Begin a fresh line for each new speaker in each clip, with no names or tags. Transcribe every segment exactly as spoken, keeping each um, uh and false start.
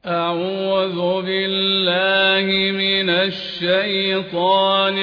أعوذ بالله من الشيطان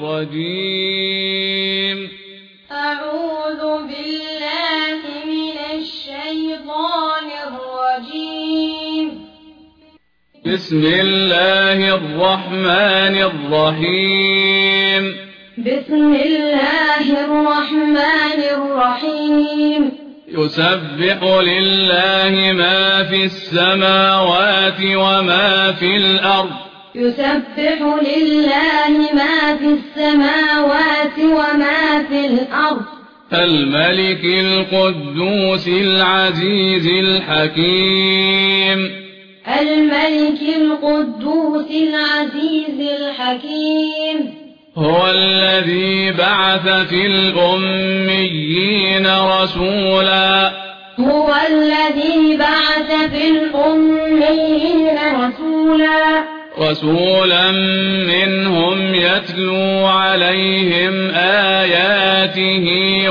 الرجيم
أعوذ بالله من الشيطان الرجيم
بسم الله الرحمن الرحيم
بسم الله الرحمن الرحيم
يسبح لله ما في السماوات وما في الأرض
يسبح لله ما في السماوات وما في الأرض
الملك القدوس العزيز الحكيم
الملك القدوس العزيز الحكيم
هو الذي بعث في الأميين رسولا
هو الذي بعث في الأميين رسولا
رسولا منهم يتلو عليهم آياته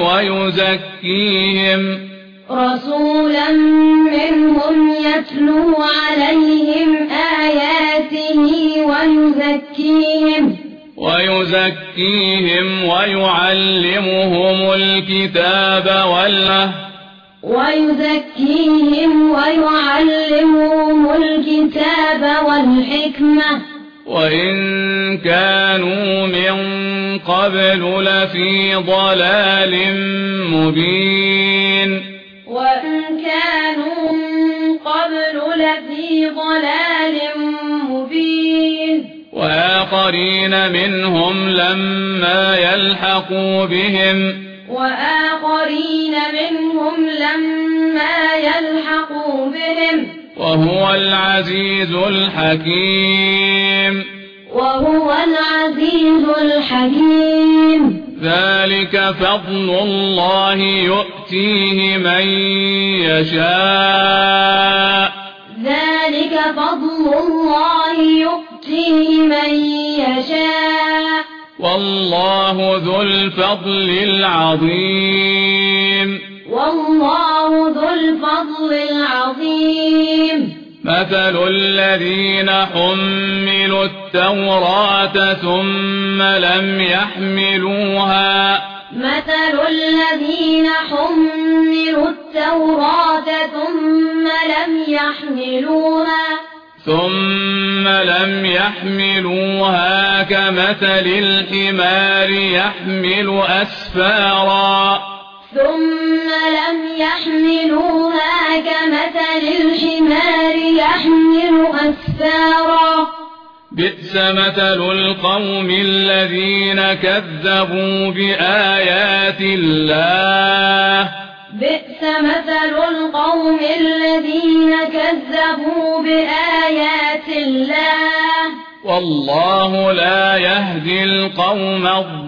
ويزكيهم
رسولا منهم يتلو عليهم آياته ويزكيهم
ويزكيهم ويعلمهم الكتاب والحكمة
ويزكيهم ويعلمهم الكتاب والحكمة
وإن كانوا من قبل لفي ضلال مبين
وإن كانوا من قبل لفي ضلال مبين
وآخرين منهم لما يلحقوا بهم
وآخرين منهم لما يلحقوا بهم
وهو العزيز الحكيم
وهو العزيز الحكيم
ذلك فضل الله يؤتيه من يشاء
ذلك فضل الله يؤتيه من يشاء
والله ذو الفضل العظيم
والله ذو الفضل العظيم
مثل الذين حملوا التوراة ثم لم يحملوها
مثل الذين حملوا التوراة ثم لم يحملوها
ثم لم يحملوها كمثل الحمار يحمل أسفارا
ثم لم يحملوها كمثل الحمار يحمل أسفارا
بئس مثل القوم الذين كذبوا بآيات الله
بئس مثل القوم الذين كذبوا بآيات الله
والله لا يهدي القوم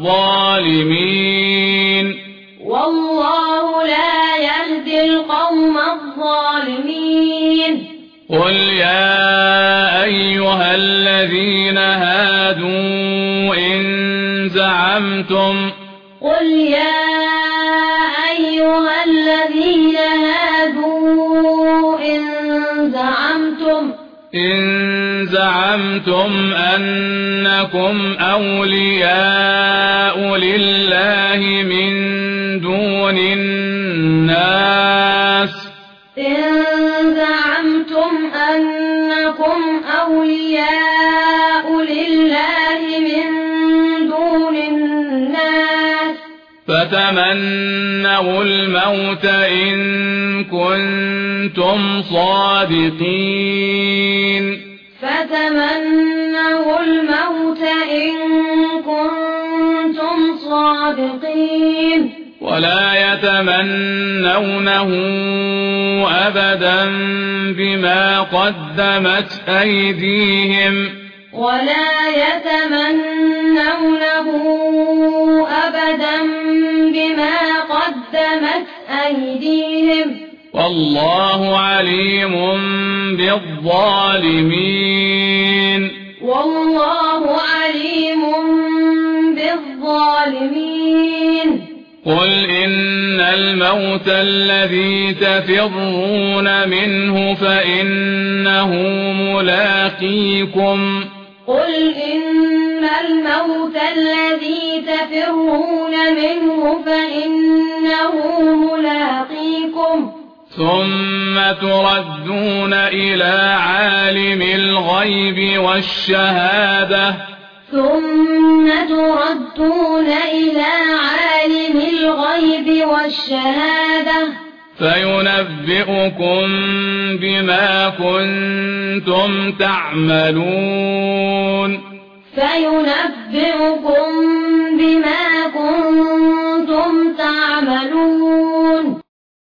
الظالمين
والله لا يهدي القوم الظالمين
قل يا أيها الذين هادوا إن زعمتم
قل يا أيها الذين هادوا إن زعمتم
إن زعمتم أنكم أولياء لله من دون الناس
إن زعمتم أنكم أولياء لله من دون الناس
فتمنوا الموت إن كنتم صادقين
فتمنوا الموت إن كنتم صادقين
ولا يتمنونه أبدا بما قدمت أيديهم
ولا يتمنونه أبدا بما قدمت أيديهم
والله عليم بالظالمين
والله عليم بالظالمين
قل إن الموت الذي تفرون منه فإنه ملاقيكم
قل إن الموت الذي تفرون منه فإنه ملاقيكم
ثم تردون إلى عالم الغيب والشهادة
ثم تردون إلى عالم الغيب والشهادة
فينبئكم بما كنتم تعملون
فينبئكم بما كنتم تعملون